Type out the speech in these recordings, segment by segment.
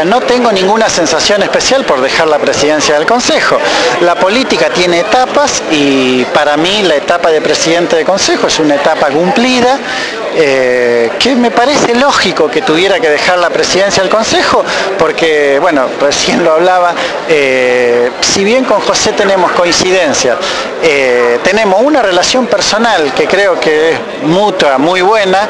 sea, no tengo ninguna sensación especial por dejar la presidencia del Consejo. La política tiene etapas y para mí la etapa de presidente de Consejo es una etapa cumplida, que me parece lógico que tuviera que dejar la presidencia del Consejo, porque, bueno, recién lo hablaba, si bien con José tenemos coincidencias, tenemos una relación personal que creo que es mutua, muy buena,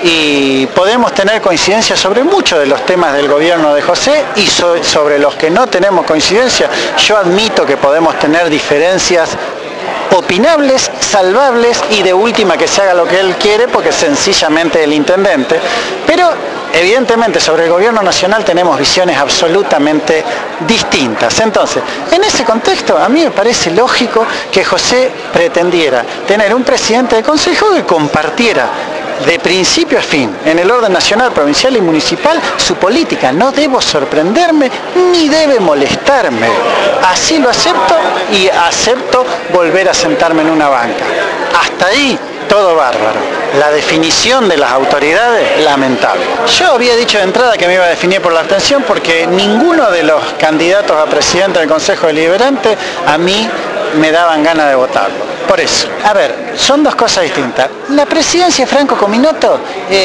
y podemos tener coincidencias sobre muchos de los temas del gobierno de José, y sobre los que no tenemos coincidencia, yo admito que podemos tener diferencias opinables, salvables y de última que se haga lo que él quiere porque es sencillamente el intendente, pero evidentemente sobre el gobierno nacional tenemos visiones absolutamente distintas. Entonces, en ese contexto a mí me parece lógico que José pretendiera tener un presidente de consejo que compartiera de principio a fin, en el orden nacional, provincial y municipal, su política. No debo sorprenderme ni debe molestarme. Así lo acepto y acepto volver a sentarme en una banca. Hasta ahí todo bárbaro. La definición de las autoridades, lamentable. Yo había dicho de entrada que me iba a definir por la abstención porque ninguno de los candidatos a presidente del Consejo Deliberante a mí me daban ganas de votarlo. Por eso, a ver, son dos cosas distintas. La presidencia de Franco Cominoto,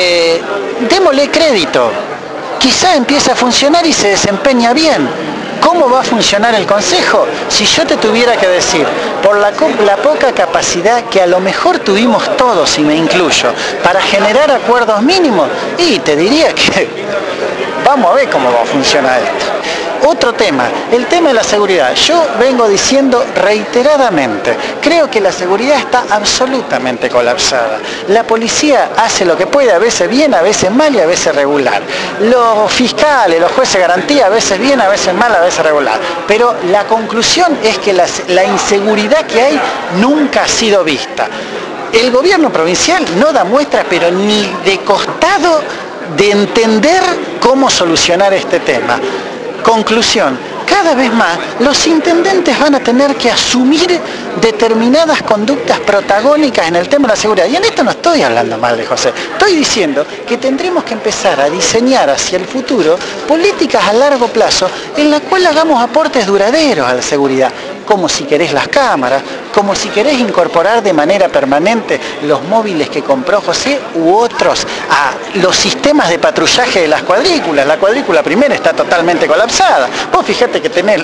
démosle crédito. Quizá empieza a funcionar y se desempeña bien. ¿Cómo va a funcionar el Consejo? Si yo te tuviera que decir, por la poca capacidad que a lo mejor tuvimos todos, y me incluyo, para generar acuerdos mínimos, y te diría que vamos a ver cómo va a funcionar esto. Otro tema, el tema de la seguridad. Yo vengo diciendo reiteradamente, creo que la seguridad está absolutamente colapsada. La policía hace lo que puede, a veces bien, a veces mal y a veces regular. Los fiscales, los jueces de garantía, a veces bien, a veces mal, a veces regular. Pero la conclusión es que la inseguridad que hay nunca ha sido vista. El gobierno provincial no da muestras, pero ni de costado, de entender cómo solucionar este tema. Conclusión, cada vez más los intendentes van a tener que asumir determinadas conductas protagónicas en el tema de la seguridad. Y en esto no estoy hablando mal de José, estoy diciendo que tendremos que empezar a diseñar hacia el futuro políticas a largo plazo en las cuales hagamos aportes duraderos a la seguridad, como si querés las cámaras, como si querés incorporar de manera permanente los móviles que compró José u otros a los sistemas de patrullaje de las cuadrículas. La cuadrícula primera está totalmente colapsada. Vos fíjate que tenés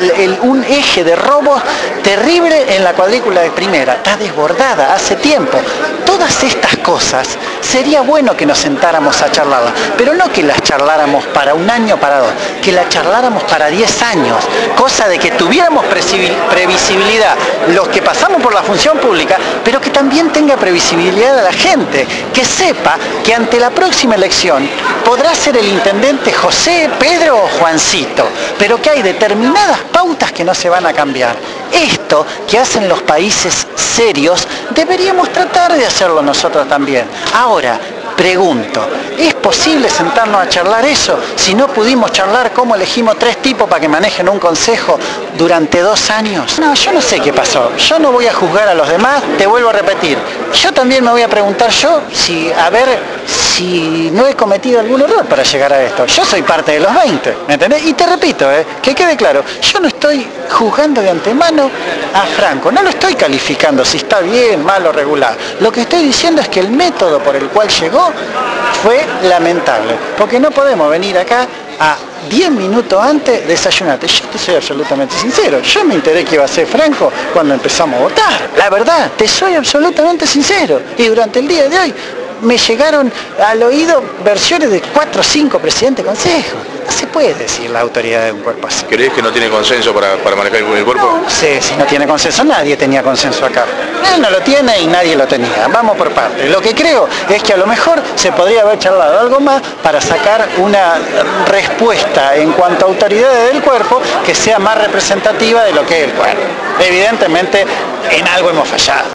un eje de robos terrible en la cuadrícula de primera, está desbordada hace tiempo. Todas estas cosas sería bueno que nos sentáramos a charlarlas, pero no que las charláramos para un año, para dos, que las charláramos para 10 años, cosa de que tuviéramos previsibilidad los que pasamos por la función pública, pero que también tenga previsibilidad a la gente, que sepa que ante la próxima elección podrá ser el intendente José, Pedro o Juancito, pero que hay determinadas pautas que no se van a cambiar. Esto que hacen los países serios, deberíamos tratar de hacerlo nosotros también. Ahora, pregunto, ¿es posible sentarnos a charlar eso? Si no pudimos charlar cómo elegimos 3 tipos para que manejen un consejo durante 2 años. No, yo no sé qué pasó. Yo no voy a juzgar a los demás, te vuelvo a repetir. Yo también me voy a preguntar a ver si no he cometido algún error para llegar a esto. Yo soy parte de los 20, ¿me entendés? Y te repito, que quede claro, yo no estoy juzgando de antemano a Franco, no lo estoy calificando si está bien, mal o regular. Lo que estoy diciendo es que el método por el cual llegó fue lamentable, porque no podemos venir acá a 10 minutos antes desayunarte. Yo te soy absolutamente sincero, yo me enteré que iba a ser Franco cuando empezamos a votar. La verdad, te soy absolutamente sincero. Y durante el día de hoy me llegaron al oído versiones de 4 o 5 presidentes de consejo. No se puede decir la autoridad de un cuerpo así. ¿Crees que no tiene consenso para manejar el cuerpo? No sé si no tiene consenso. Nadie tenía consenso acá. Él no lo tiene y nadie lo tenía. Vamos por partes. Lo que creo es que a lo mejor se podría haber charlado algo más para sacar una respuesta en cuanto a autoridades del cuerpo que sea más representativa de lo que es el cuerpo. Evidentemente, en algo hemos fallado.